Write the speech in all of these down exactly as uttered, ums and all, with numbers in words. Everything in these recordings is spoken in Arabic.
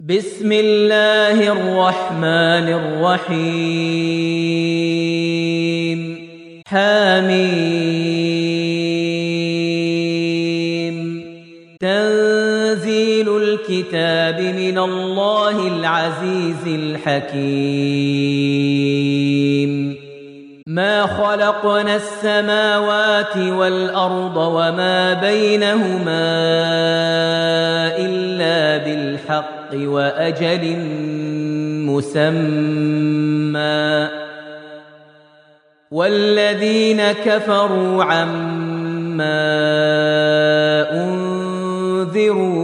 بسم الله الرحمن الرحيم حميم تنزيل الكتاب من الله العزيز الحكيم ما خلقنا السماوات والأرض وما بينهما إلا بالحق وأجل مسمى والذين كفروا عما أنذروا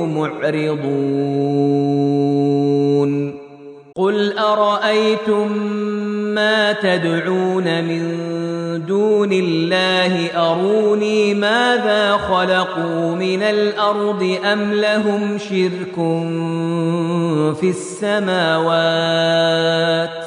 معرضون قل أرأيتم ما تدعون من دون الله أروني ماذا خلقوا من الأرض أم لهم شرك في السماوات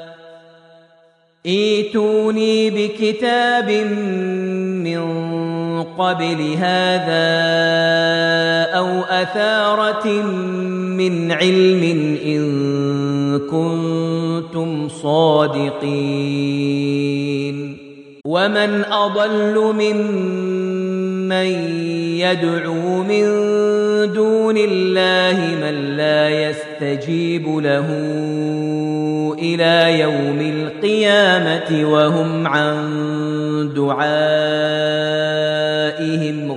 ائتوني بكتاب من قبل هذا أو أثارة من علم إن كنتم صادقين ومن أضل ممن يدعو من دون الله من لا يستجيب له إلى يوم القيامة وهم عن دعائهم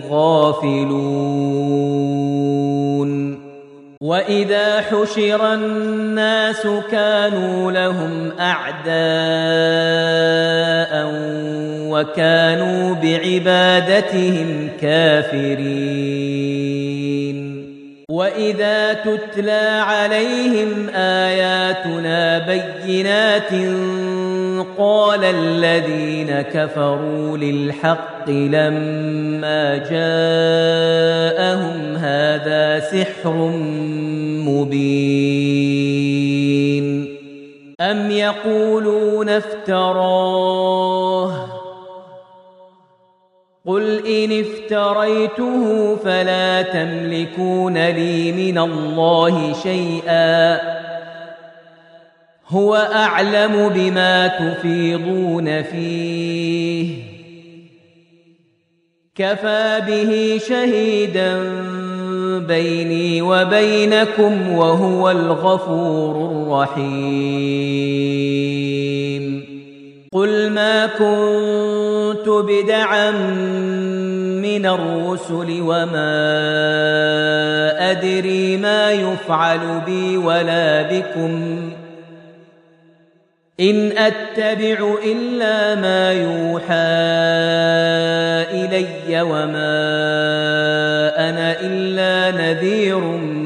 غافلون وإذا حشر الناس كانوا لهم أعداء وكانوا بعبادتهم كافرين وإذا تتلى عليهم آياتنا بينات قال الذين كفروا للحق لما جاءهم هذا سحر مبين أم يقولون افتراه قل إن افتريته فلا تملكون لي من الله شيئا هو أعلم بما تفيضون فيه كفى به شهيدا بيني وبينكم وهو الغفور الرحيم قل ما كنت بدعا من الرسل وما أدري ما يفعل بي ولا بكم إن أتبع إلا ما يوحى إلي وما أنا إلا نذير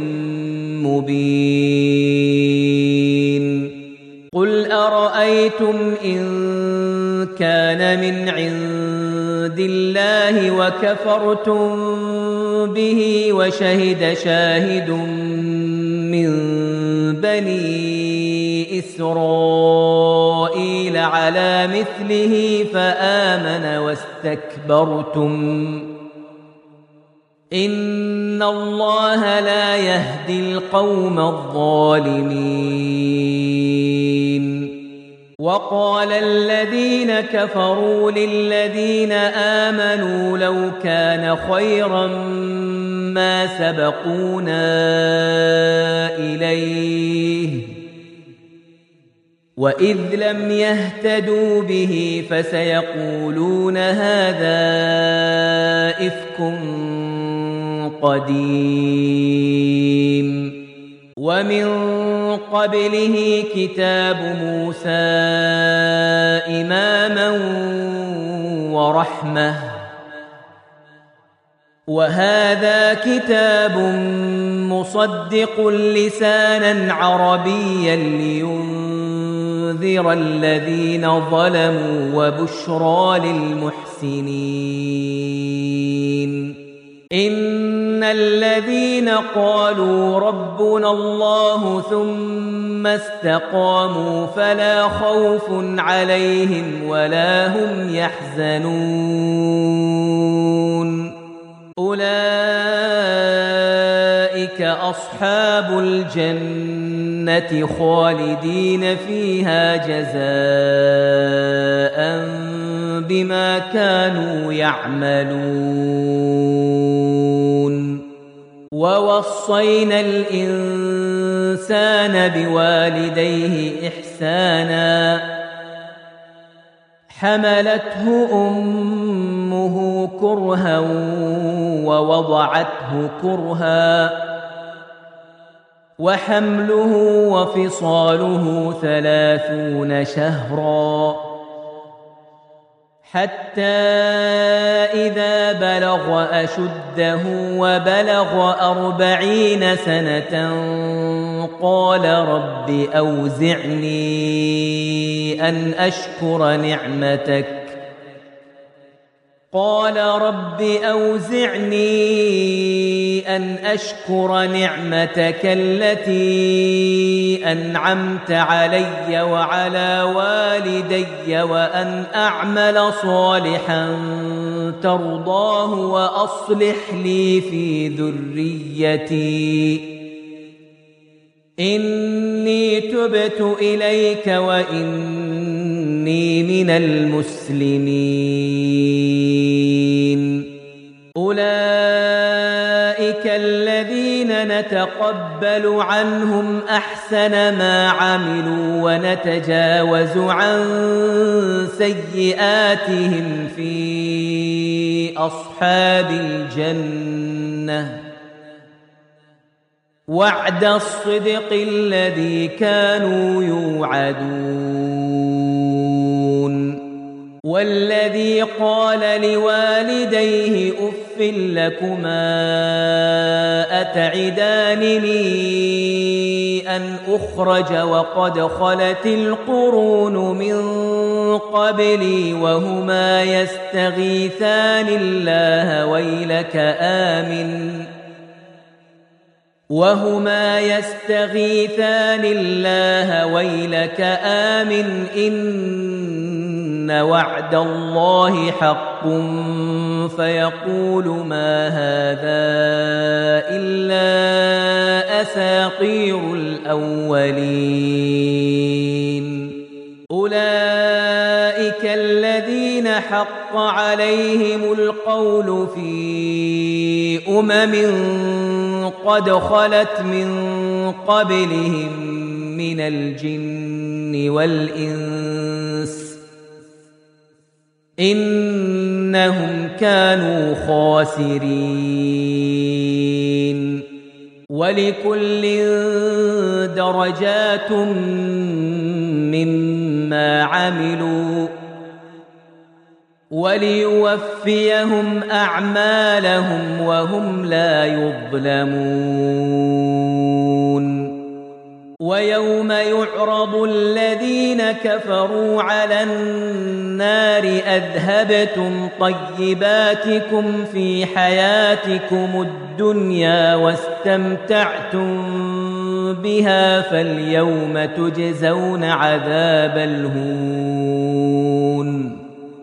مبين قل أرأيتم إن كان من عند الله وكفرتم به وشهد شاهد من بني إسرائيل على مثله فآمن واستكبرتم إن الله لا يهدي القوم الظالمين وقال الذين كفروا للذين آمنوا لو كان خيرا ما سبقونا إليه وإذ لم يهتدوا به فسيقولون هذا إفك قديم ومن قبله كتاب موسى إماما ورحمة وهذا كتاب مصدق لسانا عربيا لينذر الذين ظلموا وبشرى للمحسنين إن الذين قالوا ربنا الله ثم استقاموا فلا خوف عليهم ولا هم يحزنون أولئك أولئك أصحاب الجنة خالدين فيها جزاء بما كانوا يعملون ووصينا الإنسان بوالديه إحسانا حملته أمه كرها ووضعته كرها وحمله وفصاله ثلاثون شهرا حتى إذا بلغ أشده وبلغ أربعين سنة قال رب أوزعني أن أشكر نعمتك قال رب أوزعني أن أشكر نعمتك التي أنعمت علي وعلى والدي وأن أعمل صالحا ترضاه وأصلح لي في ذريتي إني تبت إليك وإني من المسلمين أولئك الذين نتقبل عنهم أحسن ما عملوا ونتجاوز عن سيئاتهم في أصحاب الجنة وعد الصدق الذي كانوا يوعدون والذي قال لوالديه أف لكما أتعدانني أن أخرج وقد خلت القرون من قبلي وهما يستغيثان الله ويلك آمن وهما يستغيثان الله ويلك آمن إن وعد الله حق فيقول ما هذا إلا أساطير الأولين أولئك الذين حق عليهم القول في أمم قد خلت من قبلهم من الجن والإنس إنهم كانوا خاسرين ولكل درجات مما عملوا وليوفيهم أعمالهم وهم لا يظلمون ويوم يعرض الذين كفروا على النار أذهبتم طيباتكم في حياتكم الدنيا واستمتعتم بها فاليوم تجزون عذاب الهون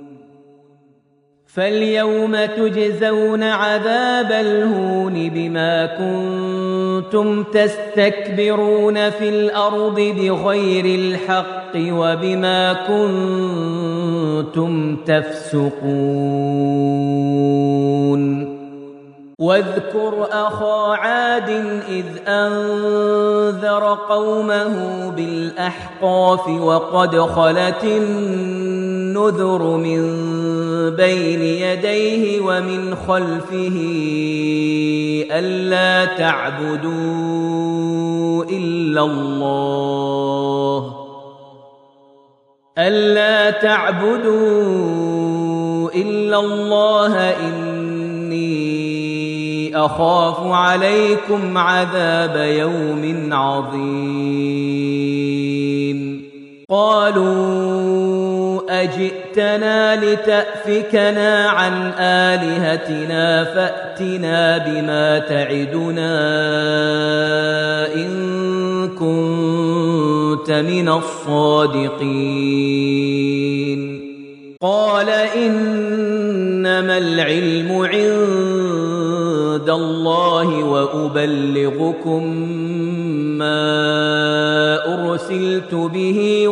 فاليوم تجزون عذاب الهون بما كنتم تستكبرون في الأرض بغير الحق وبما كنتم تفسقون واذكر أخا عاد إذ أنذر قومه بالأحقاف وقد خلت النذر من بين يديه ومن خلفه ألا تعبدوا إلا الله ألا تعبدوا إلا الله إني أخاف عليكم عذاب يوم عظيم قالوا أجئتنا لتأفكنا عن آلهتنا فأتنا بما تعدنا إن كنت من الصادقين قال إنما العلم عند عند الله وأبلغكم ما أرسلت به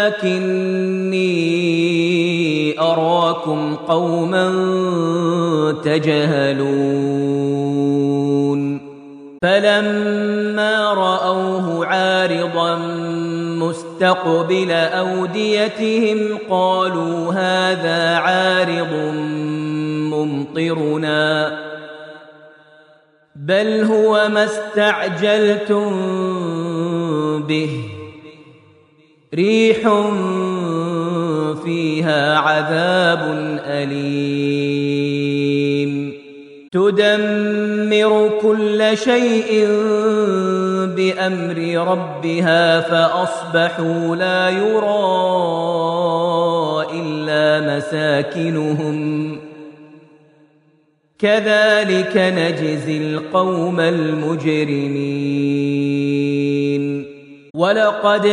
ولكني أراكم قوما تجهلون فلما رأوه عارضا مستقبل أوديتهم قالوا هذا عارض ممطرنا بل هو ما استعجلتم به ريح فيها عذاب أليم تدمر كل شيء بأمر ربها فأصبحوا لا يرى إلا مساكنهم كذلك نجزي القوم المجرمين ولقد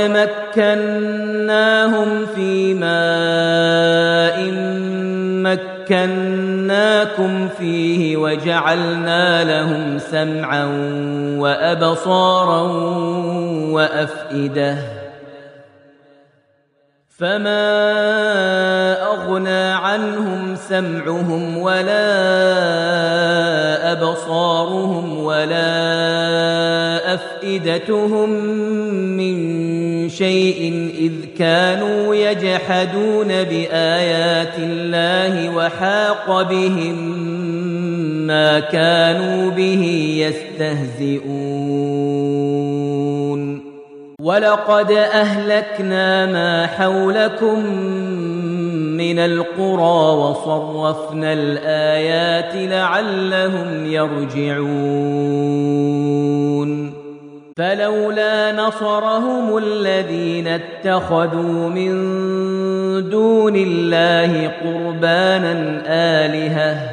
مكناهم في ماء مكناكم فيه وجعلنا لهم سمعا وأبصارا وأفئدة فما أغنى عنهم سمعهم ولا أبصارهم ولا أفئدتهم من شيء إذ كانوا يجحدون بآيات الله وحاق بهم ما كانوا به يستهزئون ولقد أهلكنا ما حولكم من القرى وصرفنا الآيات لعلهم يرجعون فلولا نصرهم الذين اتخذوا من دون الله قربانا آلهة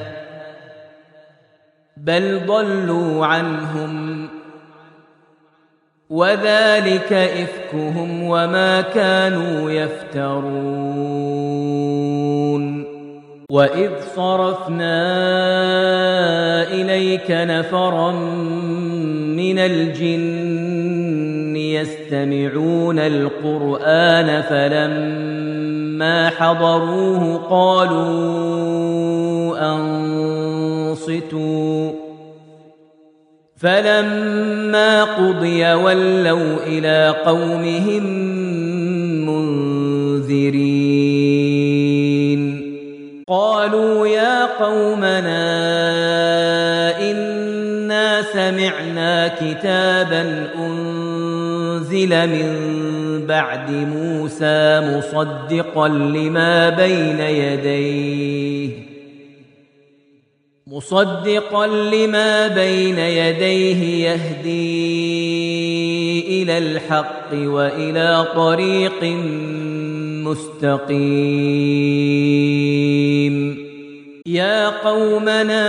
بل ضلوا عنهم وذلك إفكهم وما كانوا يفترون وإذ صرفنا إليك نفرا من الجن يستمعون القرآن فلما حضروه قالوا أنصتوا فلما قضي ولوا إلى قومهم منذرين قالوا يا قومنا إنا سمعنا كتابا أنزل من بعد موسى مصدقا لما بين يديه مصدقا لما بين يديه يهدي إلى الحق وإلى طريق مستقيم يا قومنا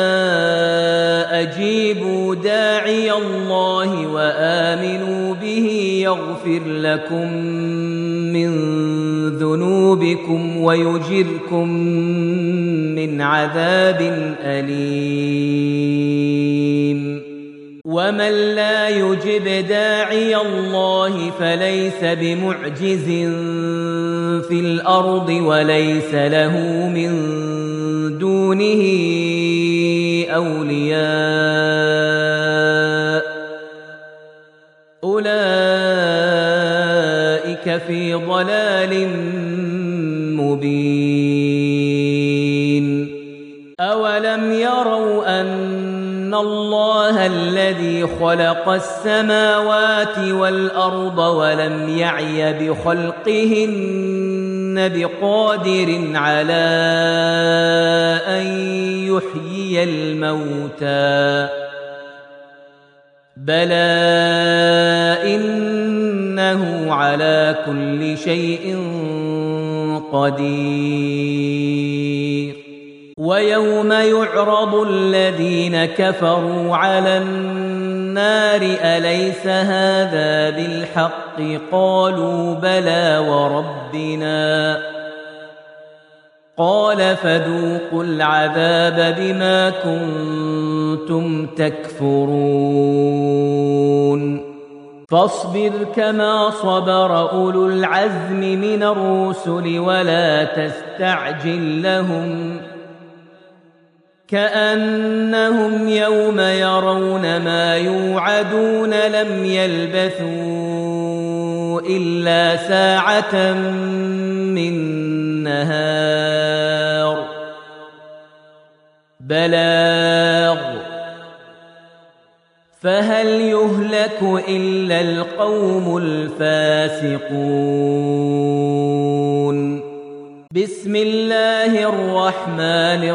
أجيبوا داعي الله وآمنوا به يغفر لكم من ذنوبكم ويجركم من عذاب أليم ومن لا يجب داعي الله فليس بمعجز في الأرض وليس له من دونه أولياء أولئك في ضلال مبين أولم يروا أن الله الذي خلق السماوات والأرض ولم يعي بخلقهن بقادر على أن يحيي الموتى بلى إنه على كل شيء قدير ويوم يعرض الذين كفروا على النار أليس هذا بالحق قالوا بلى وربنا قال فذوقوا العذاب بما كنتم تكفرون فاصبر كما صبر أولو العزم من الرسل ولا تستعجل لهم كأنهم يوم يرون ما يوعدون لم يلبثوا إلا ساعة من نهار بلاغ فهل يهلك إلا القوم الفاسقون بسم الله الرحمن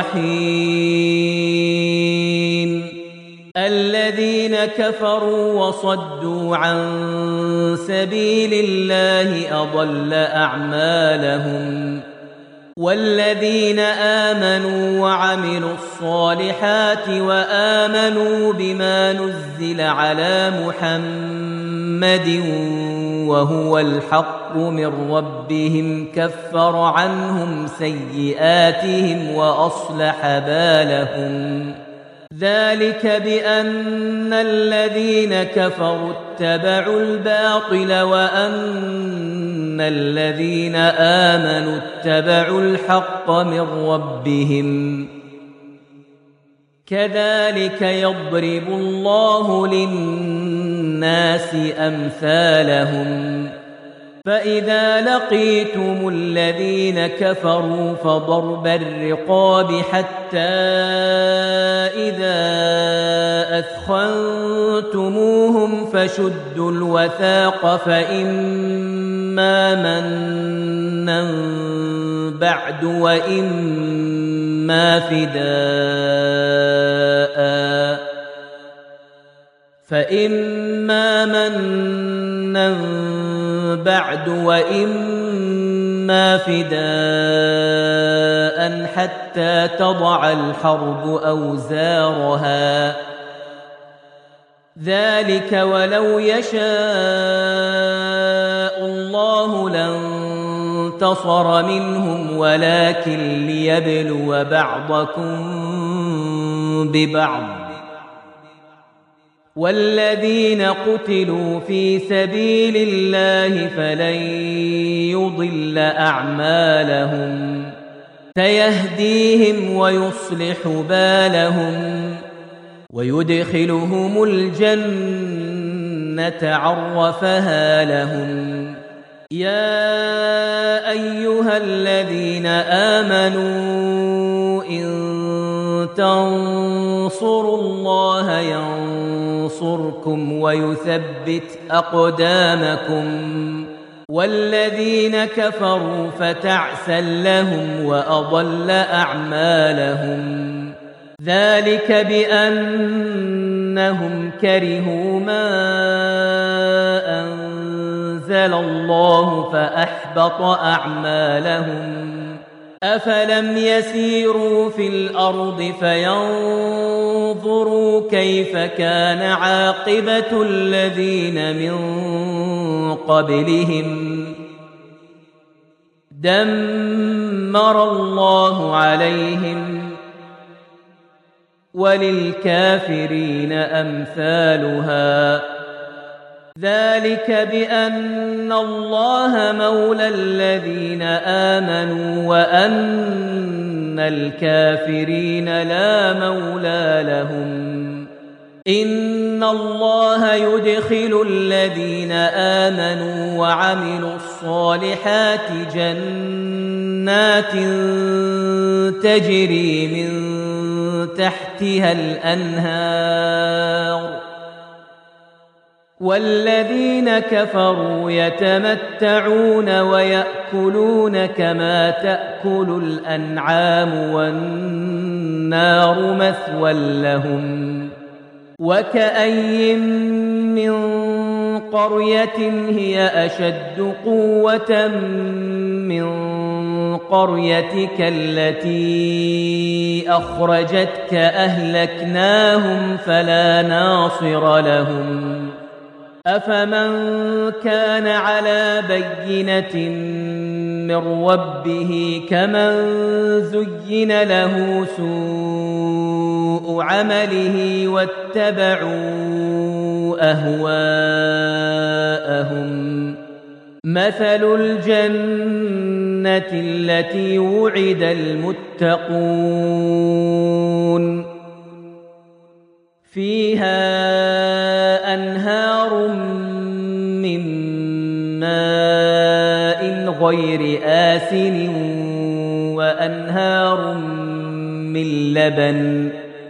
الرحيم الذين كفروا وصدوا عن سبيل الله أضل أعمالهم والذين آمنوا وعملوا الصالحات وآمنوا بما نزل على محمد وهو الحق من ربهم كفر عنهم سيئاتهم وأصلح بالهم ذلك بأن الذين كفروا اتبعوا الباطل وأن الذين آمنوا اتبعوا الحق من ربهم كذلك يضرب الله للناس أمثالهم فإذا لقيتم الذين كفروا فضرب الرقاب حتى إذا أثخنتموهم فشدوا الوثاق فإما منا بعد وإما فداء فإما منا بعد وإما فداء حتى تضع الحرب أوزارها ذلك ولو يشاء الله لانتصر منهم ولكن ليبلو بعضكم ببعض والذين قتلوا في سبيل الله فلن يضل أعمالهم سيهديهم ويصلح بالهم ويدخلهم الجنة عرفها لهم يا أيها الذين آمنوا إن تنصروا الله ينصركم ويثبت أقدامكم والذين كفروا فتعسا لهم وأضل أعمالهم ذلك بأنهم كرهوا ما أنزل الله فأحبط أعمالهم أفلم يسيروا في الأرض فينظروا كيف كان عاقبة الذين من قبلهم دمر الله عليهم وللكافرين أمثالها ذلك بأن الله مولى الذين آمنوا وأن الكافرين لا مولى لهم إن الله يدخل الذين آمنوا وعملوا الصالحات جنات تجري من تحتها الأنهار والذين كفروا يتمتعون ويأكلون كما تأكل الأنعام والنار مثوى لهم وكأي من قرية هي أشد قوة من قريتك التي أخرجتك أهلكناهم فلا ناصر لهم أفمن كان على بينة من ربه كمن زين له سوء عمله واتبعوا أهواءهم مثل الجنة التي وعد المتقون فيها أنهار من ماء غير آسن وأنهار من لبن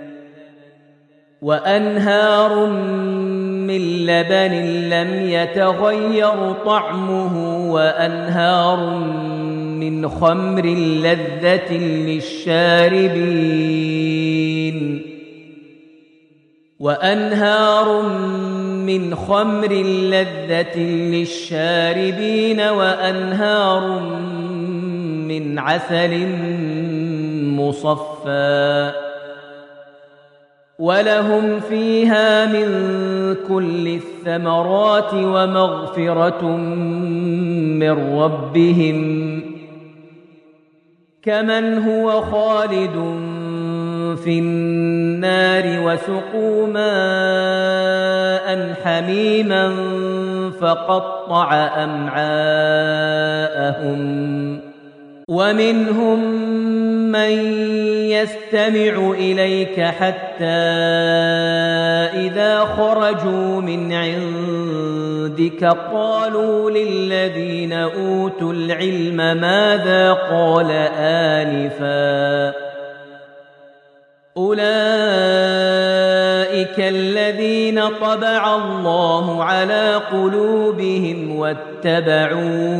وأنهار من لبن لم يتغير طعمه وأنهار من خمر لذة للشاربين وأنهار من خمر لذة للشاربين وأنهار من عسل مصفى ولهم فيها من كل الثمرات ومغفرة من ربهم كمن هو خالد في النار وسقوا ماء حميما فقطع أمعاءهم ومنهم من يستمع إليك حتى إذا خرجوا من عندك قالوا للذين أوتوا العلم ماذا قال آنفا أولئك الذين طبع الله على قلوبهم واتبعوا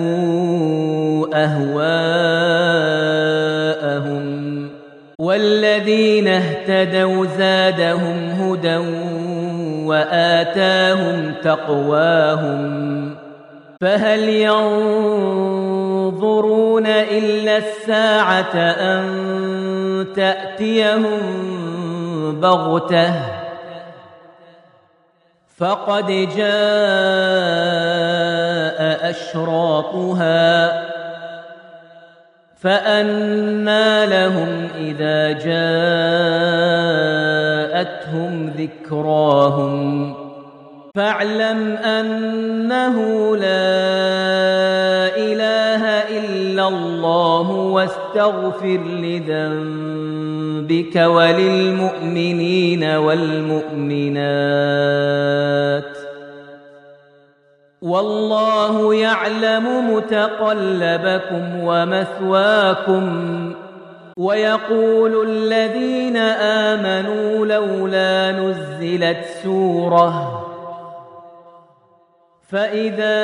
أهواءهم والذين اهتدوا زادهم هدى وآتاهم تقواهم فهل ينظرون إلا الساعة أن تأتيهم بغتة فقد جاء أشراطها فأنى لهم إذا جاءتهم ذكراهم فاعلم أنه لا إله إلا الله واستغفر لذنبك وللمؤمنين والمؤمنات والله يعلم متقلبكم ومثواكم ويقول الذين آمنوا لولا نزلت سورة فإذا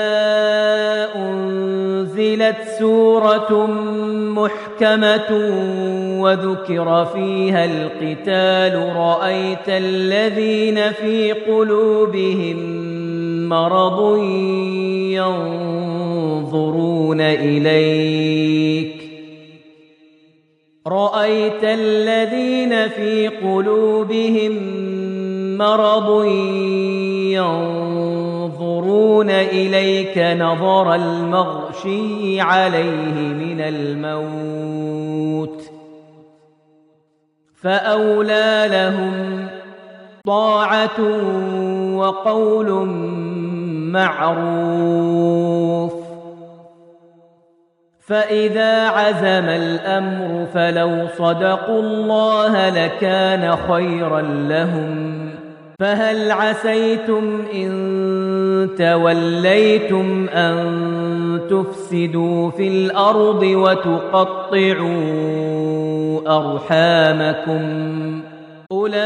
أنزلت سورة محكمة وذكر فيها القتال رأيت الذين في قلوبهم مرض ينظرون إليك رأيت الذين في قلوبهم مرض ينظرون إليك نظر المغشي عليه من الموت فأولى لهم طاعة وقول معروف فإذا عزم الأمر فلو صدقوا الله لكان خيرا لهم فهل عسيتم إن توليتم أن تفسدوا في الأرض وتقطعوا أرحامكم أولئك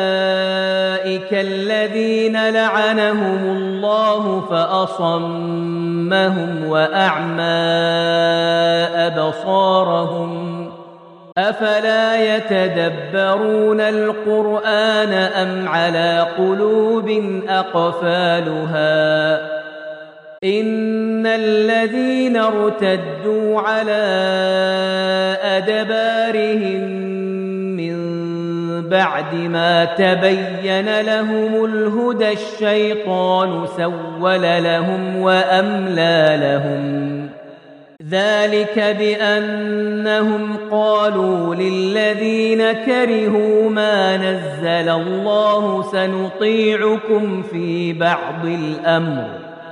الذين لعنهم الله فأصمهم وأعمى أبصارهم أفلا يتدبرون القرآن أم على قلوب أقفالها إن الذين ارتدوا على أدبارهم من بعد ما تبين لهم الهدى الشيطان سول لهم وأملى لهم ذلك بأنهم قالوا للذين كرهوا ما نزل الله سنطيعكم في بعض الأمر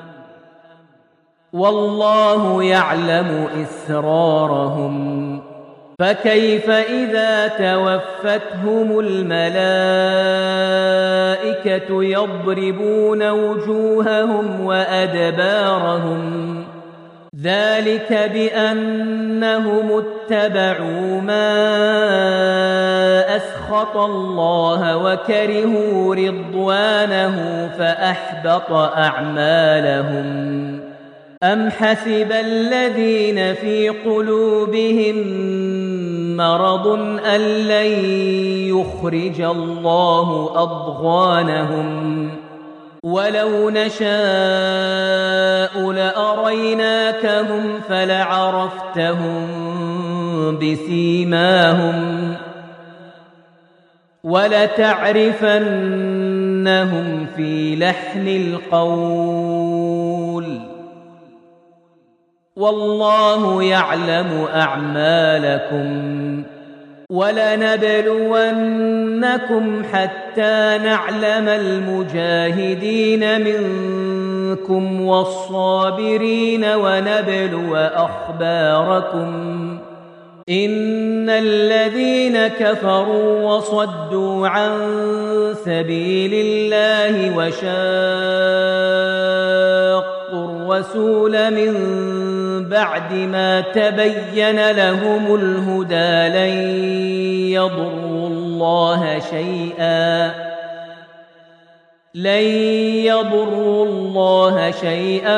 والله يعلم إسرارهم فكيف إذا توفتهم الملائكة يضربون وجوههم وأدبارهم ذلك بأنهم اتبعوا ما أسخط الله وكرهوا رضوانه فأحبط أعمالهم أم حسب الذين في قلوبهم مرض أن لن يخرج الله أضغانهم ولو نشاء لأريناكهم فلعرفتهم بسيماهم ولتعرفنهم في لحن القول والله يعلم أعمالكم ولنبلونكم حتى نعلم المجاهدين منكم والصابرين ونبلو أخباركم إن الذين كفروا وصدوا عن سبيل الله وشاقوا الرسول من بعد ما تبين لهم الهدى لن يضروا الله شيئا لن يضروا الله شيئا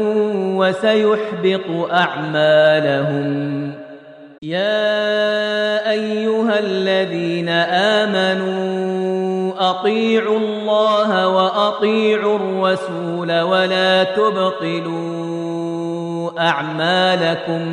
وسيحبط أعمالهم يا أيها الذين آمنوا أطيعوا الله وأطيعوا الرسول ولا تبطلوا أعمالكم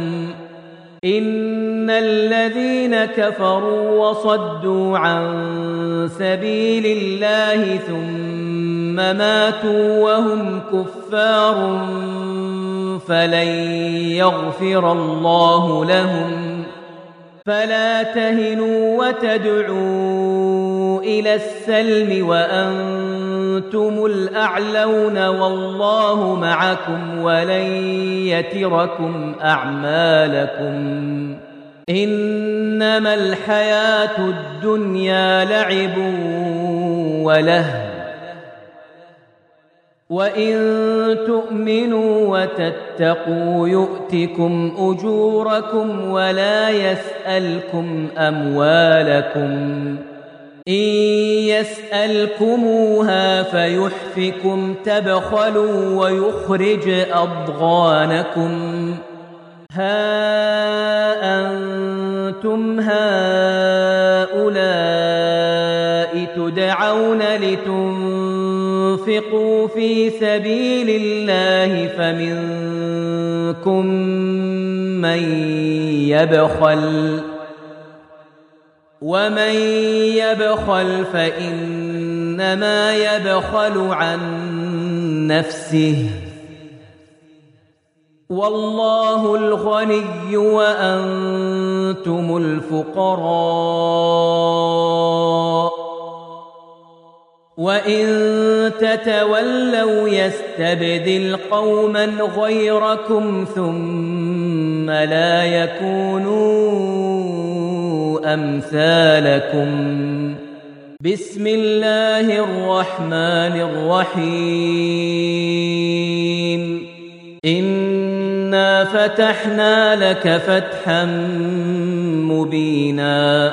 إن الذين كفروا وصدوا عن سبيل الله ثم ماتوا وهم كفار فلن يغفر الله لهم فلا تهنوا وتدعوا إلى السلم وأنتم الأعلون والله معكم ولن يتركم أعمالكم إنما الحياة الدنيا لعب ولهو وإن تؤمنوا وتتقوا يؤتكم أجوركم ولا يسألكم أموالكم إن يسألكموها فيحفكم تبخلوا ويخرج أضغانكم ها أنتم هؤلاء تدعون لتنفقوا في سبيل الله فمنكم من يبخل ومن يبخل فإنما يبخل عن نفسه والله الغني وأنتم الفقراء وإن تتولوا يستبدل قوما غيركم ثم لا يكونوا أمثالكم بسم الله الرحمن الرحيم إنا فتحنا لك فتحا مبينا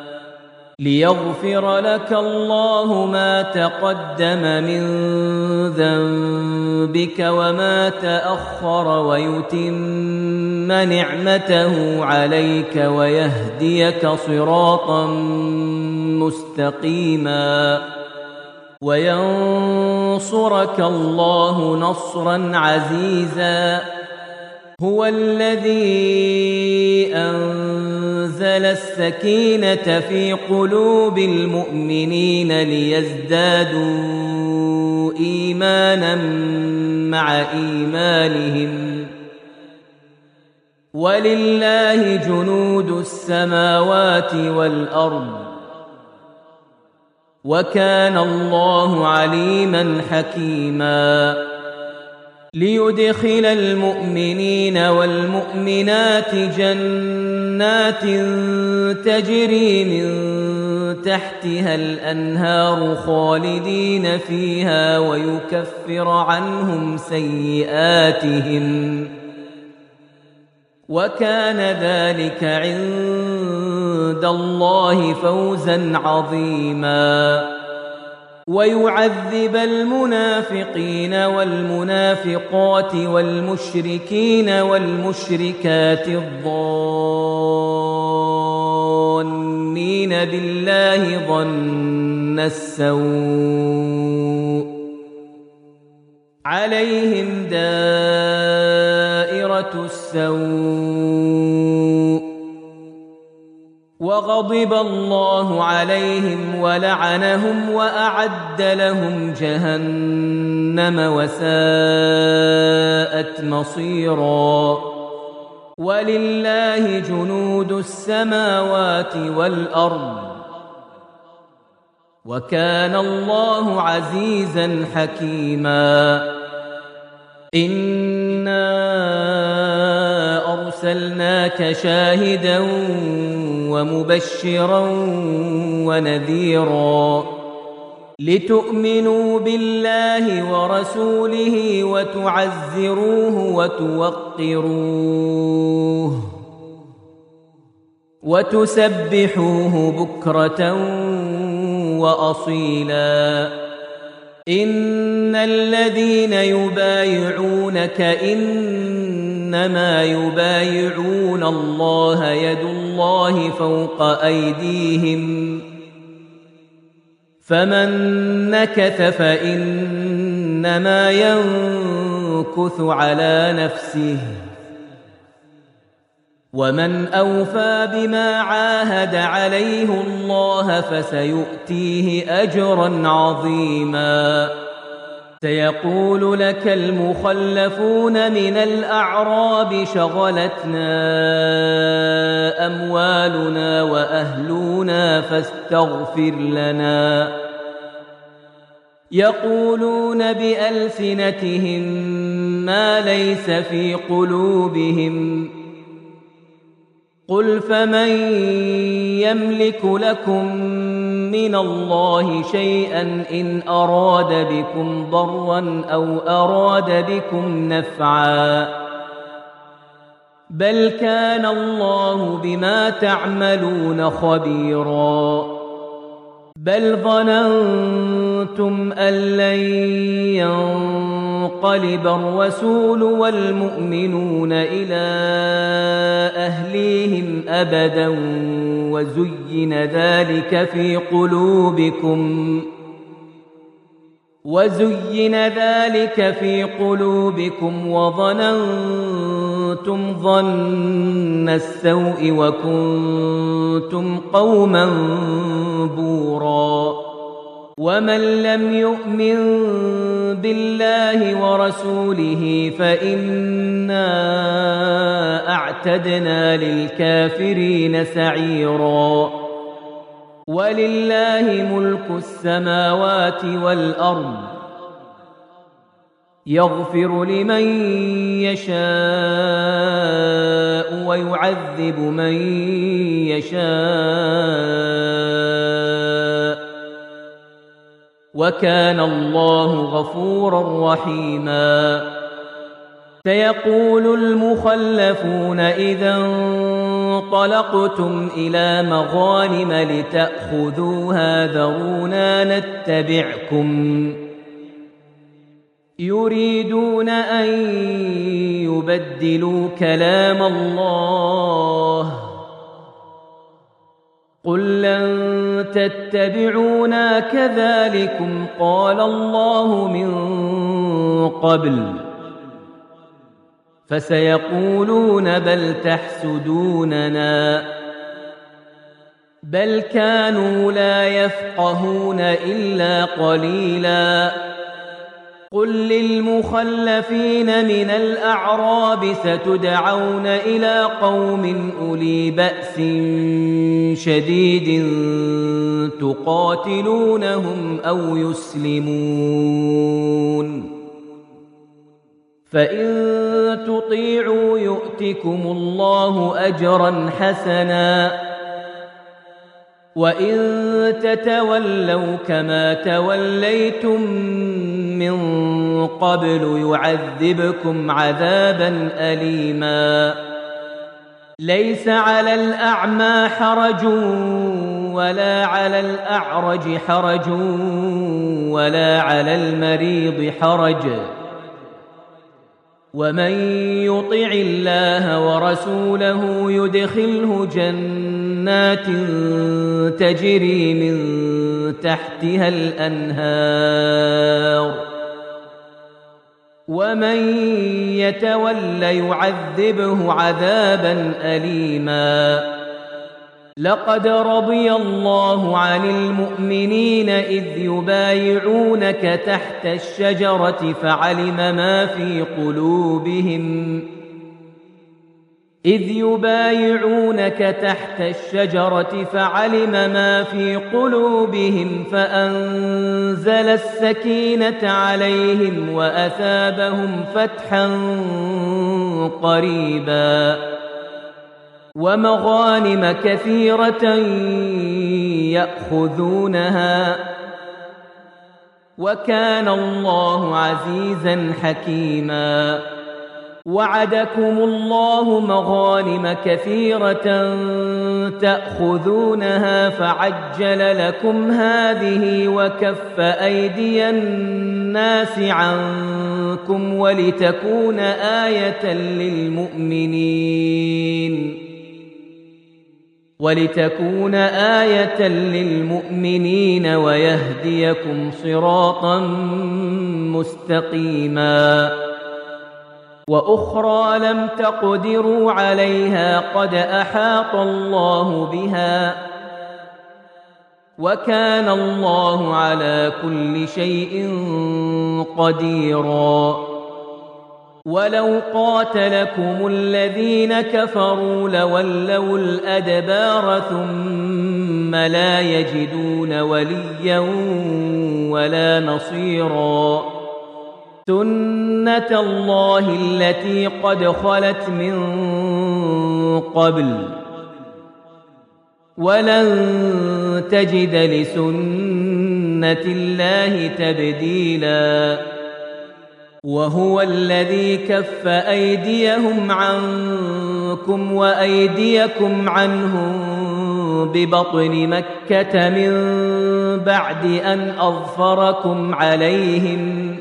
ليغفر لك الله ما تقدم من ذنبك وما تأخر ويتم نعمته عليك ويهديك صراطا مستقيما وينصرك الله نصرا عزيزا هو الذي أنزل السكينة في قلوب المؤمنين ليزدادوا إيمانا مع إيمانهم ولله جنود السماوات والأرض وكان الله عليما حكيما ليدخل المؤمنين والمؤمنات جنات تجري من تحتها الأنهار خالدين فيها ويكفر عنهم سيئاتهم وكان ذلك عند الله فوزا عظيما ويعذب المنافقين والمنافقات والمشركين والمشركات الظانين بالله ظن السوء عليهم دائرة السوء وغضب الله عليهم ولعنهم وأعد لهم جهنم وساءت مصيرا ولله جنود السماوات والأرض وكان الله عزيزا حكيما إنا أرسلناك شاهدا ومبشرا ونذيرا لتؤمنوا بالله ورسوله وتعزروه وتوقروه وتسبحوه بكرة وأصيلا إن الذين يبايعونك إنما يبايعون الله يد الله فوق أيديهم فمن نكث فإنما ينكث على نفسه ومن أوفى بما عاهد عليه الله فسيؤتيه أجرا عظيما سيقول لك المخلفون من الأعراب شغلتنا أموالنا وأهلنا فاستغفر لنا يقولون بألسنتهم ما ليس في قلوبهم قل فمن يملك لكم من الله شيئا إن أراد بكم ضرا أو أراد بكم نفعا بل كان الله بما تعملون خبيرا بل ظننتم أن لن ينقلب الرسول والمؤمنون إلى أهليهم أبدا وزين ذلك في قلوبكم وزين ذلك في قلوبكم وظننتم ظن السوء وكنتم قوما بورا ومن لم يؤمن بالله ورسوله فإنا أعتدنا للكافرين سعيرا ولله ملك السماوات والأرض يغفر لمن يشاء ويعذب من يشاء وكان الله غفورا رحيما سيقول المخلفون إذا انطلقتم إلى مغانم لتأخذوها ذرونا نتبعكم يريدون أن يبدلوا كلام الله قل لن تتبعونا كذلكم قال الله من قبل فسيقولون بل تحسدوننا بل كانوا لا يفقهون إلا قليلا قل للمخلفين من الأعراب ستدعون إلى قوم أولي بأس شديد تقاتلونهم أو يسلمون فإن تطيعوا يؤتكم الله أجرا حسنا وإن تتولوا كما توليتم من قبل يعذبكم عذابا أليما ليس على الأعمى حرج ولا على الأعرج حرج ولا على المريض حرج ومن يطع الله ورسوله يدخله جنات تجري من تحتها الأنهار ومن يتول يعذبه عذابا أليما لقد رضي الله عن المؤمنين إذ يبايعونك تحت الشجرة فعلم ما في قلوبهم إذ يبايعونك تحت الشجرة فعلم ما في قلوبهم فأنزل السكينة عليهم وأثابهم فتحا قريبا ومغانم كثيرة يأخذونها وكان الله عزيزا حكيما وعدكم الله مغانم كثيرة تأخذونها فعجل لكم هذه وكف أيدي الناس عنكم ولتكون آية للمؤمنين ولتكون آية للمؤمنين ويهديكم صراطا مستقيما وأخرى لم تقدروا عليها قد أحاط الله بها وكان الله على كل شيء قديرا ولو قاتلكم الذين كفروا لولوا الأدبار ثم لا يجدون وليا ولا نصيرا سنة الله التي قد خلت من قبل ولن تجد لسنة الله تبديلا وهو الذي كف أيديهم عنكم وأيديكم عنهم ببطن مكة من بعد أن أظفركم عليهم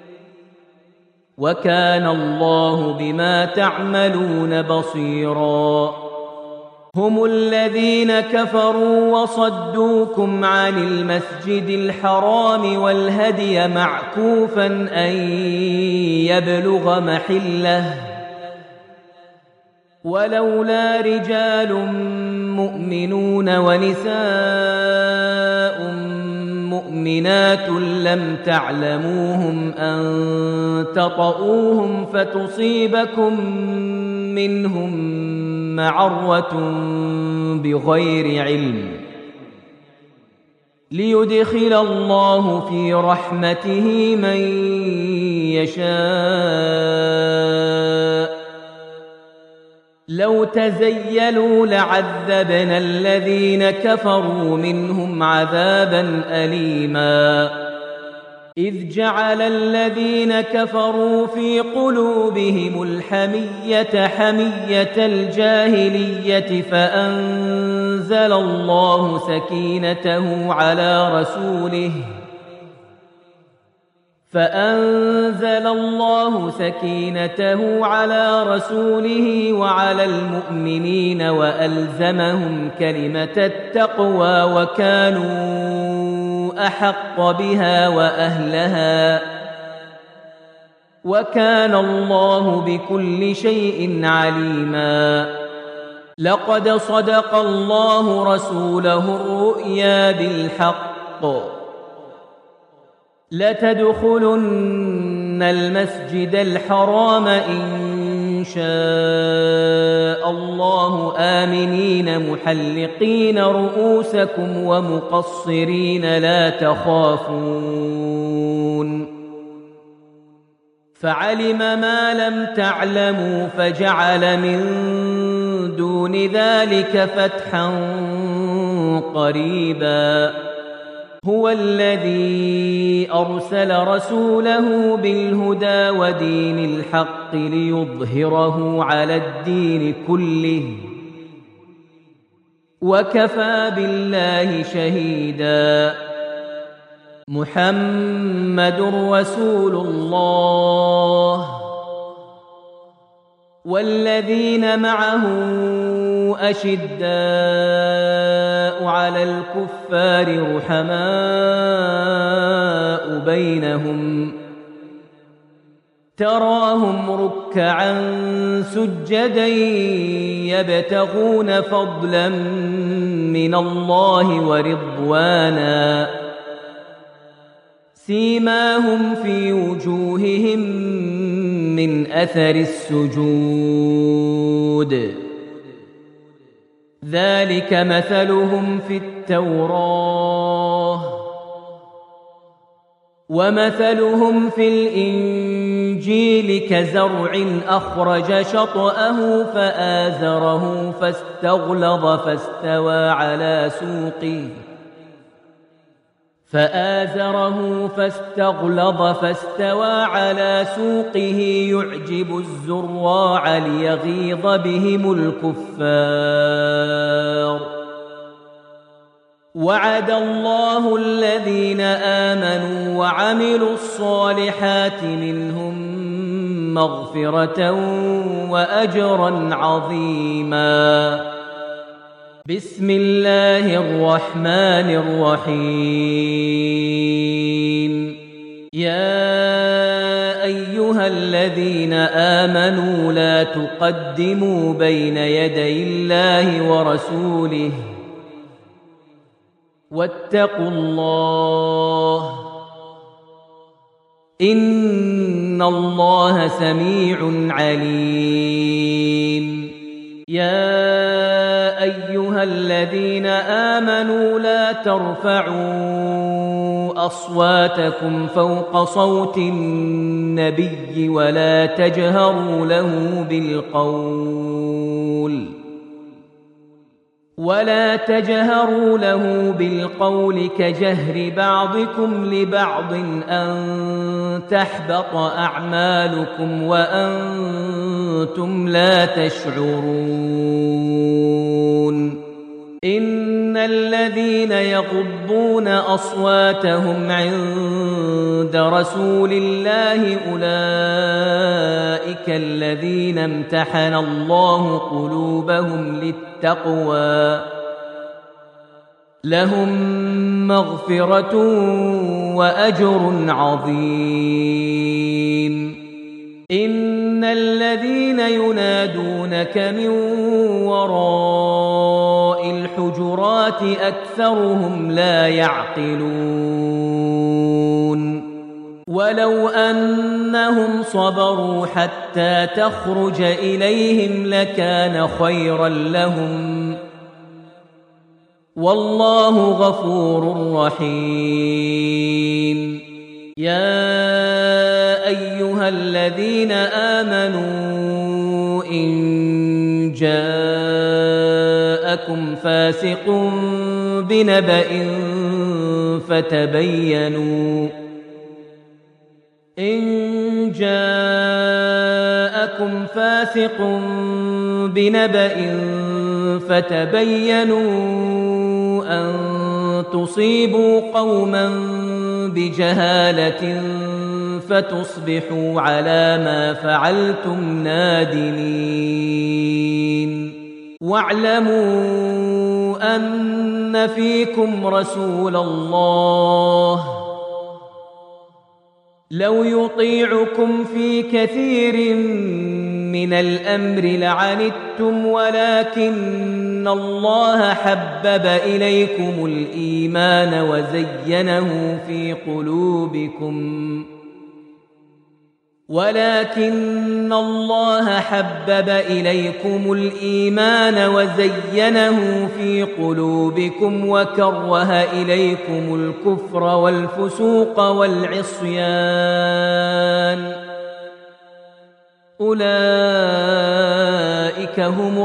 وكان الله بما تعملون بصيرا هم الذين كفروا وصدوكم عن المسجد الحرام والهدي معكوفا أن يبلغ محله ولولا رجال مؤمنون ونساء مؤمنات لم تعلموهم أن تطؤوهم فتصيبكم منهم معرة بغير علم ليدخل الله في رحمته من يشاء لو تزيلوا لعذبنا الذين كفروا منهم عذابا أليما إذ جعل الذين كفروا في قلوبهم الحمية حمية الجاهلية فأنزل الله سكينته على رسوله فأنزل الله سكينته على رسوله وعلى المؤمنين وألزمهم كلمة التقوى وكانوا أحق بها وأهلها وكان الله بكل شيء عليما لقد صدق الله رسوله الرؤيا بالحق لتدخلن المسجد الحرام إن شاء الله آمنين محلقين رؤوسكم ومقصرين لا تخافون فعلم ما لم تعلموا فجعل من دون ذلك فتحا قريبا هو الذي أرسل رسوله بالهدى ودين الحق ليظهره على الدين كله وكفى بالله شهيدا محمد رسول الله والذين معه أشداء على الكفار رحماء بينهم تراهم ركعا سجدا يبتغون فضلا من الله ورضوانا سيماهم في وجوههم من أثر السجود ذلك مثلهم في التوراة ومثلهم في الإنجيل كزرع أخرج شطأه فآزره فاستغلظ فاستوى على سوقه فآزره فاستغلظ فاستوى على سوقه يعجب الزراع ليغيظ بهم الكفار وعد الله الذين آمنوا وعملوا الصالحات منهم مغفرة وأجرا عظيما بسم الله الرحمن الرحيم يا أيها الذين آمنوا لا تقدموا بين يدي الله ورسوله واتقوا الله إن الله سميع عليم يا أيها الذين آمنوا لا ترفعوا أصواتكم فوق صوت النبي ولا تجهروا له بالقول ولا تجهروا له بالقول كجهر بعضكم لبعض أن تحبط أعمالكم وأنتم لا تشعرون إن الذين يغضون أصواتهم عند رسول الله أولئك الذين امتحن الله قلوبهم للتقوى لهم مغفرة وأجر عظيم إن الذين ينادونك من وراء الحجرات أكثرهم لا يعقلون ولو أنهم صبروا حتى تخرج إليهم لكان خيرا لهم والله غفور رحيم يا أيها الذين آمنوا إن جاءكم فاسق بنبأ فتبينوا إن جاءكم فاسق بنبأ فتبينوا أن تصيبوا قوما بجهالة فتصبحوا على ما فعلتم نادمين واعلموا أن فيكم رسول الله لو يطيعكم في كثير من الأمر لعنتم ولكن الله حبب إليكم الإيمان وزينه في قلوبكم ولكن الله حبب إليكم الإيمان وزينه في قلوبكم وكره إليكم الكفر والفسوق والعصيان أولئك هم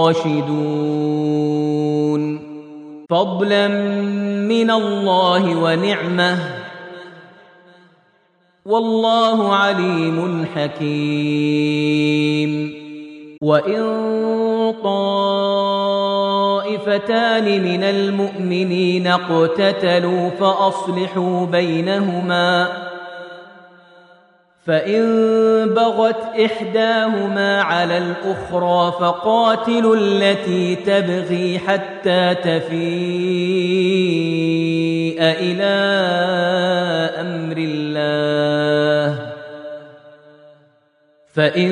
الراشدون فضلا من الله ونعمه والله عليم حكيم وإن طائفتان من المؤمنين اقتتلوا فأصلحوا بينهما فإن بغت إحداهما على الأخرى فقاتلوا التي تبغي حتى تفيء إلى أمر الله فإن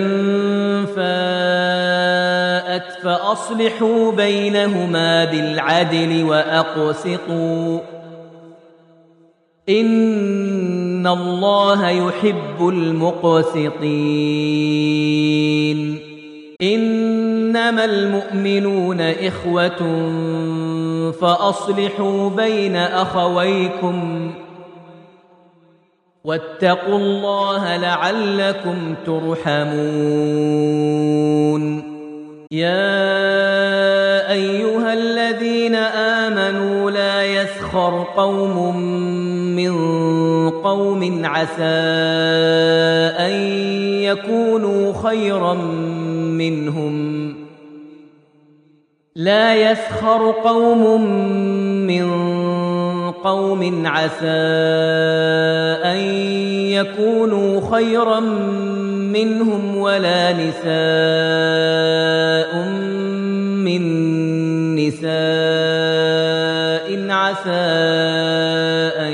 فاءت فأصلحوا بينهما بالعدل وأقسطوا إن الله يحب المقسطين إنما المؤمنون إخوة فأصلحوا بين أخويكم واتقوا الله لعلكم ترحمون يا أيها الذين آمنوا لا يسخر قوم من قوم عسى أن يكونوا خيرا منهم لا يسخر قوم من قوم عسى أن يكونوا خيرا منهم ولا نساء من نساء عسى أن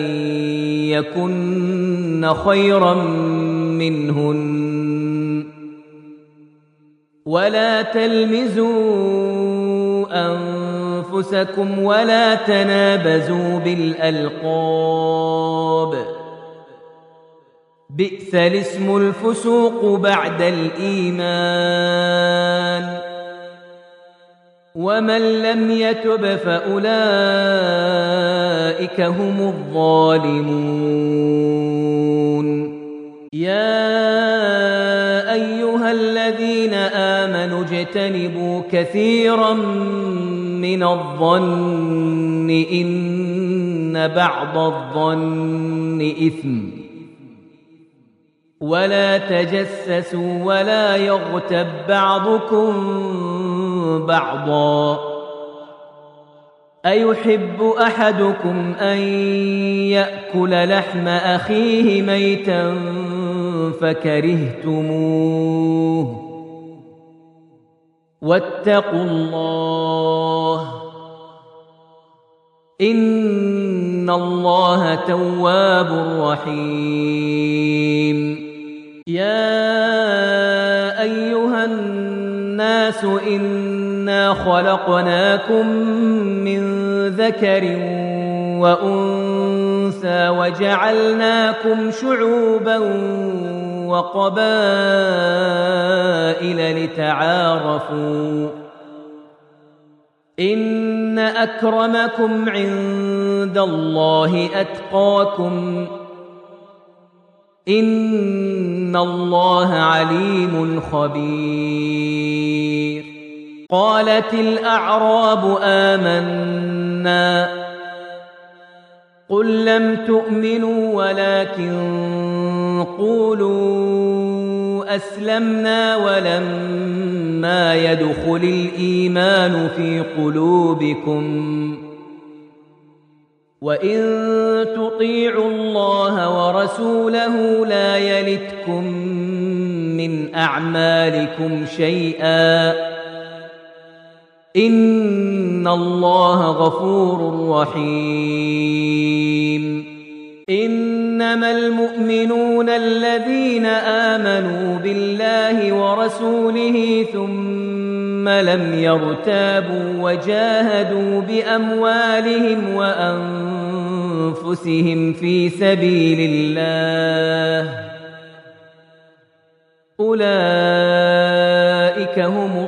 يكن خيرا منهن ولا تلمزوا أنفسكم ولا تنابزوا بالألقاب بئس الاسم الفسوق بعد الإيمان ومن لم يتب فأولئك هم الظالمون يا أيها الذين آمنوا اجتنبوا كثيرا من الظن إن بعض الظن إثم ولا تجسسوا ولا يغتب بعضكم بعضا أيحب أحدكم أن يأكل لحم أخيه ميتا فكرهتموه واتقوا الله إن الله تواب رحيم يا أيها الناس إنا خلقناكم من ذكر وأنثى وجعلناكم شعوبا وقبائل لتعارفوا إن أكرمكم عند الله أتقاكم إن الله عليم خبير قالت الأعراب آمنا قل لم تؤمنوا ولكن قولوا أسلمنا ولما يدخل الإيمان في قلوبكم وإن تطيعوا الله ورسوله لا يلتكم من أعمالكم شيئا إن الله غفور رحيم إنما المؤمنون الذين آمنوا بالله ورسوله ثم لم يرتابوا وجاهدوا بأموالهم وأنفسهم في سبيل الله أولئك هم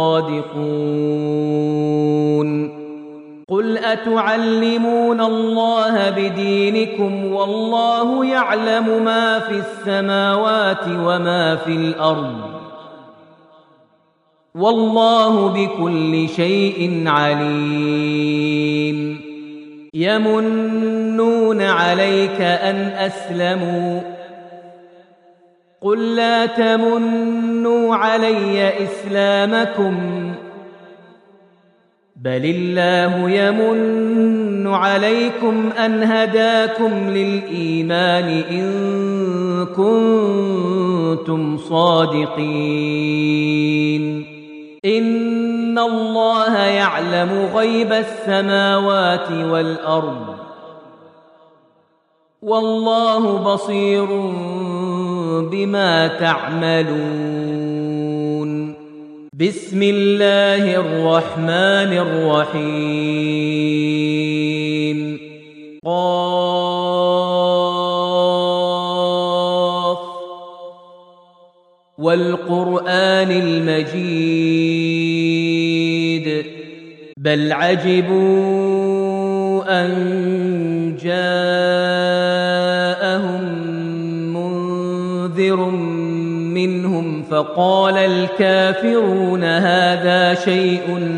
الصادقون. قل أتعلمون الله بدينكم والله يعلم ما في السماوات وما في الأرض والله بكل شيء عليم. يمنون عليك أن أسلموا قل لا تمنوا علي إسلامكم بل الله يمن عليكم أن هداكم للإيمان إن كنتم صادقين. إن الله يعلم غيب السماوات والأرض والله بصير بما تعملون. بسم الله الرحمن الرحيم. قاف والقرآن المجيد بل عجبوا أن جاءهم منذر منهم فقال الكافرون هذا شيء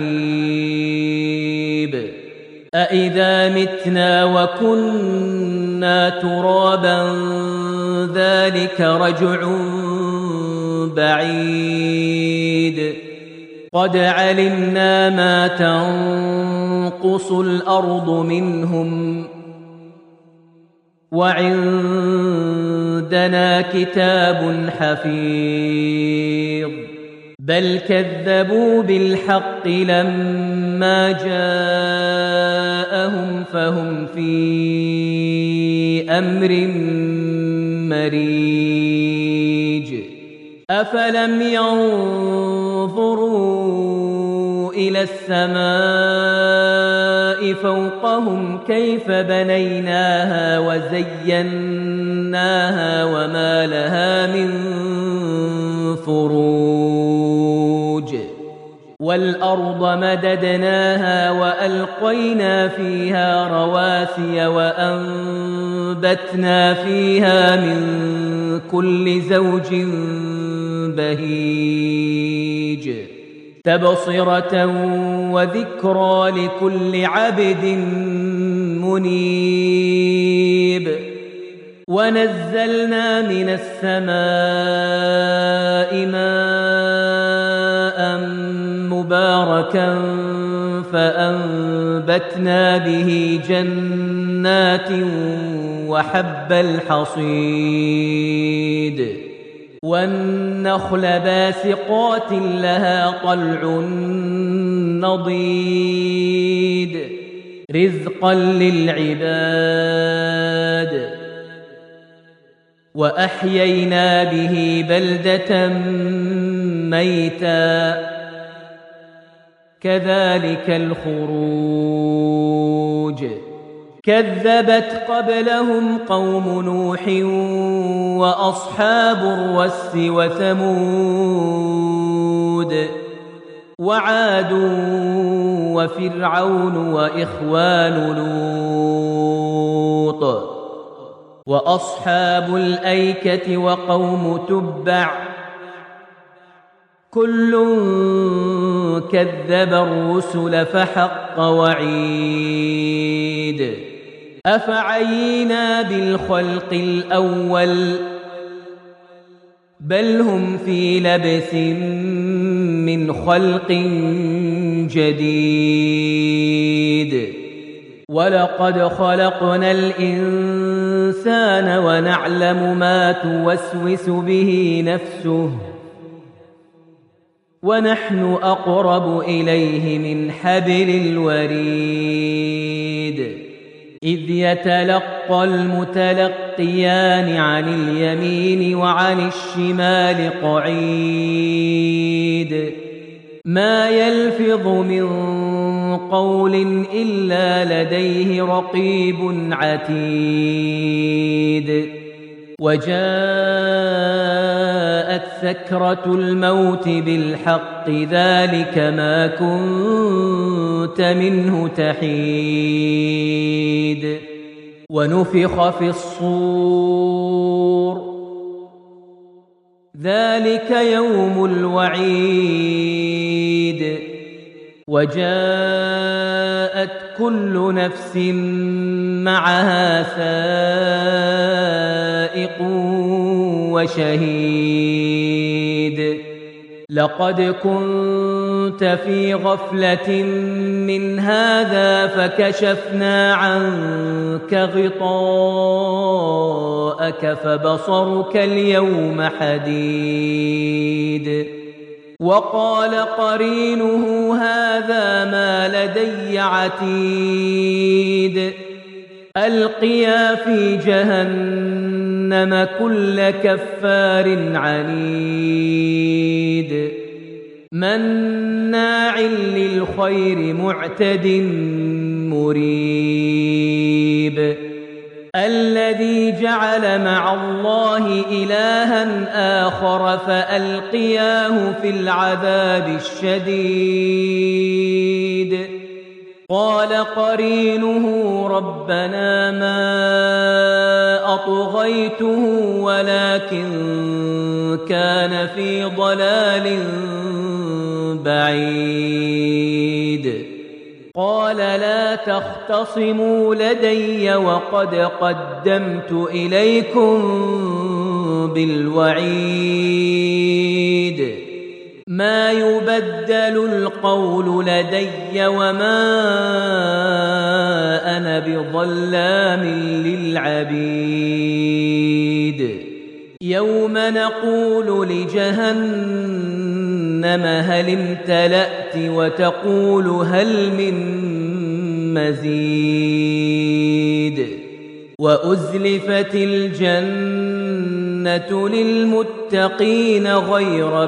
عجيب أإذا متنا وكنا ترابا ذلك رجع بعيد قد علمنا ما تنقص الأرض منهم وعندنا كتاب حفيظ بل كذبوا بالحق لما جاءهم فهم في أمر مريج. أفلم ينظروا إلى السماء فوقهم كيف بنيناها وزيناها وما لها من فروج والأرض مددناها وألقينا فيها رواسي وأنبتنا فيها من كل زوج بهيج تبصرة وذكرى لكل عبد منيب. ونزلنا من السماء ماء مباركا فأنبتنا به جنات وحب الحصيد والنخل باسقات لها طلع نضيد رزقا للعباد وأحيينا به بلدة ميتا كذلك الخروج. كذبت قبلهم قوم نوح وأصحاب الرس وثمود وعاد وفرعون وإخوان لوط وأصحاب الأيكة وقوم تبع كل كذب الرسل فحق وعيد. أفعينا بالخلق الأول بل هم في لبس من خلق جديد. ولقد خلقنا الإنسان ونعلم ما توسوس به نفسه ونحن أقرب إليه من حبل الوريد. إذ يتلقى المتلقيان عن اليمين وعن الشمال قعيد ما يلفظ من قول إلا لديه رقيب عتيد وجاءت سكرة الموت بالحق ذلك ما كنت منه تحيد ونفخ في الصور ذلك يوم الوعيد وجاءت كل نفس معها سائق وشهيد لقد كنت في غفلة من هذا فكشفنا عنك غطاءك فبصرك اليوم حديد وقال قرينه هذا ما لدي عتيد ألقيا في جهنم كل كفار عنيد مناع للخير معتد مريب الذي جعل مع الله إلها آخر فألقياه في العذاب الشديد قال قرينه ربنا ما أطغيته ولكن كان في ضلال بعيد قال لا تختصموا لدي وقد قدمت إليكم بالوعيد ما يبدل القول لدي وما أنا بظلام للعبيد يوم نقول لجهنم هل امتلأت وتقول هل من مزيد وأزلفت الجنة للمتقين غير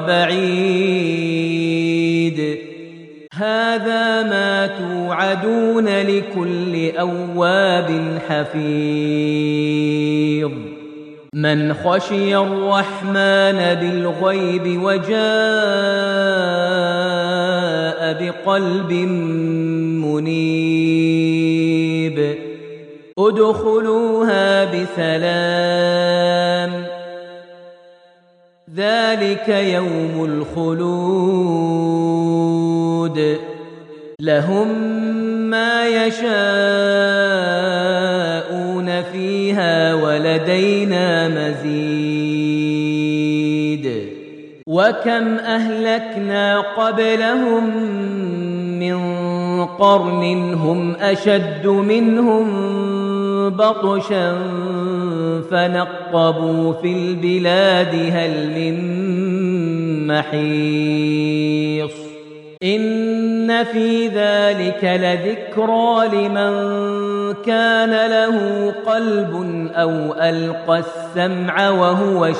بعيد هذا ما توعدون لكل أواب حفيظ من خشي الرحمن بالغيب وجاء بقلب منيب ادخلوها بسلام ذلك يوم الخلود لهم ما يشاءون فيها ولدينا مزيد وكم أهلكنا قبلهم من قرن هم أشد منهم بطشا فنقبوا في البلاد هل من محيص إن في ذلك لذكرى لمن كان له قلب أو ألقى السمع وهو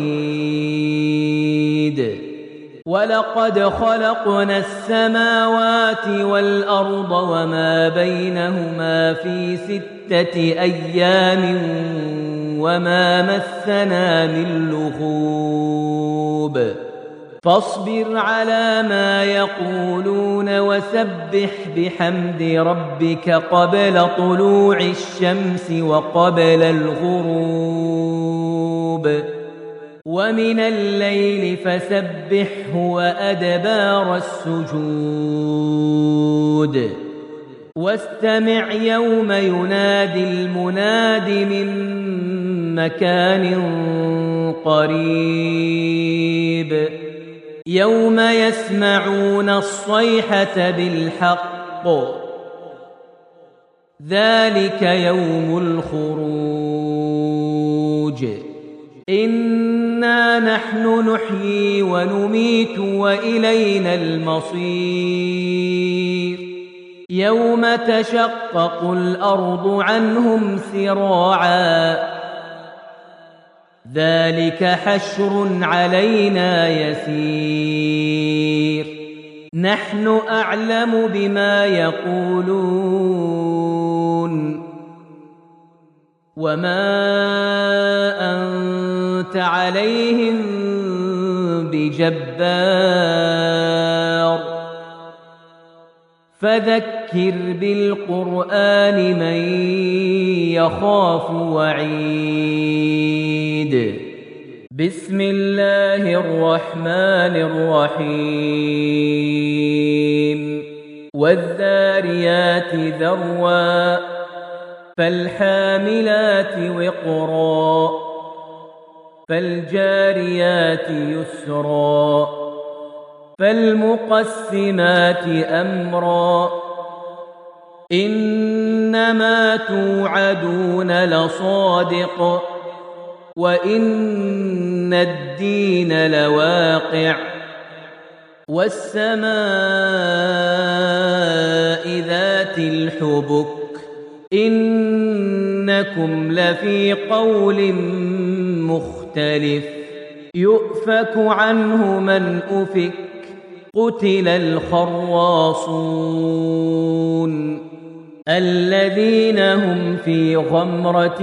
شهيد ولقد خلقنا السماوات والأرض وما بينهما في ستة أيام وما مسنا من لغوب فاصبر على ما يقولون وسبح بحمد ربك قبل طلوع الشمس وقبل الغروب ومن الليل فسبحه وأدبار السجود واستمع يوم ينادي المناد من مكان قريب يوم يسمعون الصيحة بالحق ذلك يوم الخروج إنا نحن نحيي ونميت وإلينا المصير يوم تشقق الأرض عنهم سراعا ذلك حشر علينا يسير نحن أعلم بما يقولون وما أنت عليهم بجبار فذكر بالقرآن من يخاف وعيد بسم الله الرحمن الرحيم والذاريات ذروا فالحاملات وقرا فالجاريات يسرا فالمقسمات أمرا إنما توعدون لصادق وإن الدين لواقع والسماء ذات الحبك إنكم لفي قول مختلف يؤفك عنه من أفك قتل الخراصون الذين هم في غمرة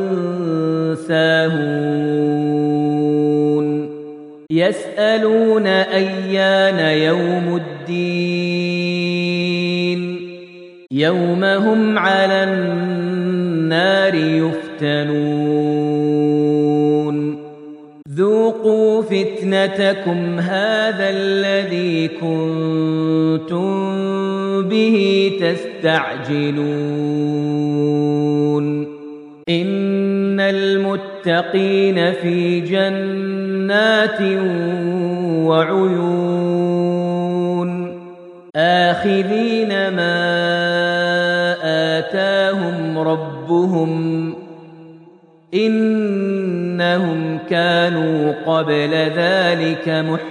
ساهون يسألون أيان يوم الدين يوم هم على النار يفتنون ذوقوا فتنتكم هذا الذي كنتم به تستعجلون إن المتقين في جنات وعيون آخذين ما آتاهم ربهم إنهم كانوا قبل ذلك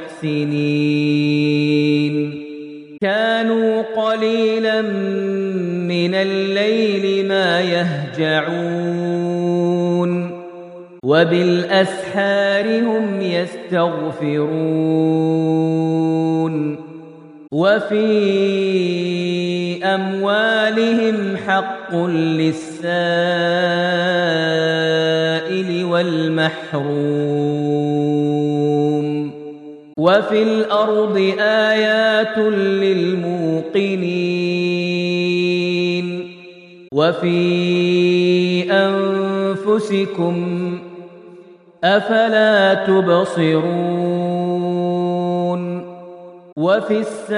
محسنين كانوا قليلا من الليل ما يهجعون وبالأسحار هم يستغفرون وفي أموالهم حق للسائل والمحروم وفي الأرض آيات للموقنين وفي أنفسكم أفلا تبصرون وفي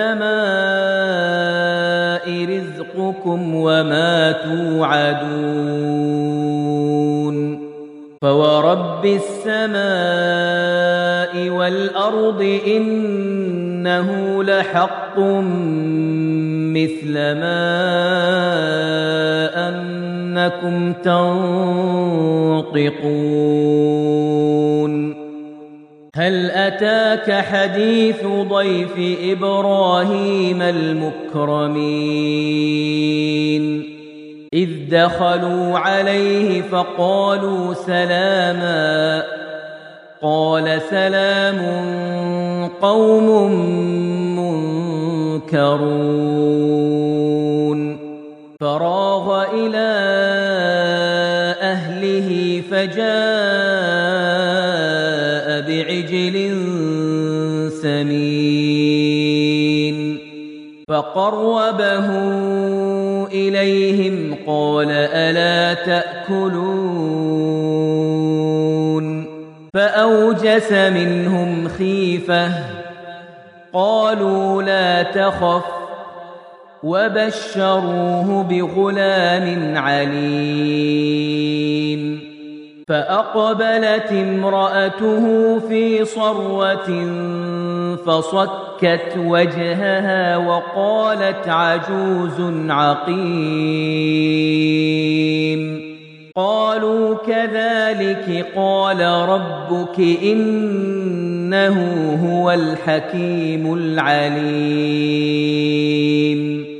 السماء رزقكم وما توعدون فورب السماء والأرض إنه لحق مثل ما أنكم تنطقون هل أتاك حديث ضيف إبراهيم المكرمين إذ دخلوا عليه فقالوا سلاما قال سلام قوم منكرون فراغ إلى أهله فجاء بعجل سمين فقربه إليهم قال ألا تأكلون فأوجس منهم خيفة قالوا لا تخف وبشروه بغلام عليم فأقبلت امرأته في صرة فصكت وجهها وقالت عجوز عقيم قالوا كذلك قال ربك إنه هو الحكيم العليم